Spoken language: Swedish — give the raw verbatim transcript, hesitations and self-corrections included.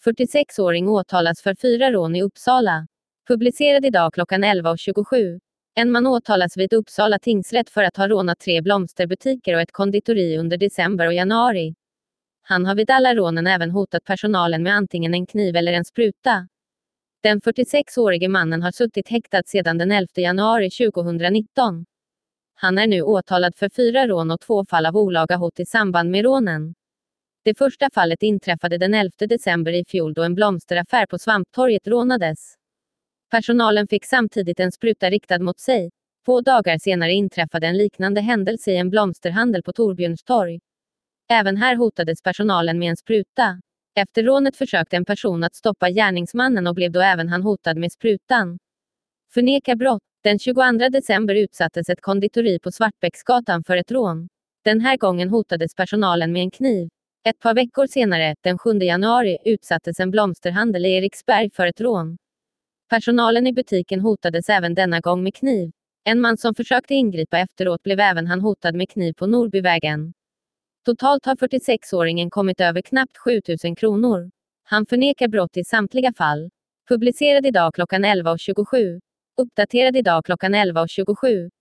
fyrtiosex-åring åtalas för fyra rån i Uppsala. Publicerad idag klockan elva och tjugosju. En man åtalas vid Uppsala tingsrätt för att ha rånat tre blomsterbutiker och ett konditori under december och januari. Han har vid alla rånen även hotat personalen med antingen en kniv eller en spruta. Den fyrtiosex-årige mannen har suttit häktad sedan den elfte januari tjugohundranitton. Han är nu åtalad för fyra rån och två fall av olaga hot i samband med rånen. Det första fallet inträffade den elfte december i fjol då en blomsteraffär på Svamptorget rånades. Personalen fick samtidigt en spruta riktad mot sig. Två dagar senare inträffade en liknande händelse i en blomsterhandel på Torbjörnstorg. Även här hotades personalen med en spruta. Efter rånet försökte en person att stoppa gärningsmannen och blev då även han hotad med sprutan. Förnekar brott. Den tjugoandra december utsattes ett konditori på Svartbäcksgatan för ett rån. Den här gången hotades personalen med en kniv. Ett par veckor senare, den sjunde januari, utsattes en blomsterhandel i Eriksberg för ett rån. Personalen i butiken hotades även denna gång med kniv. En man som försökte ingripa efteråt blev även han hotad med kniv på Norbyvägen. Totalt har fyrtiosex-åringen kommit över knappt sjutusen kronor. Han förnekar brott i samtliga fall. Publicerad idag klockan elva och tjugosju. Uppdaterad idag klockan elva och tjugosju.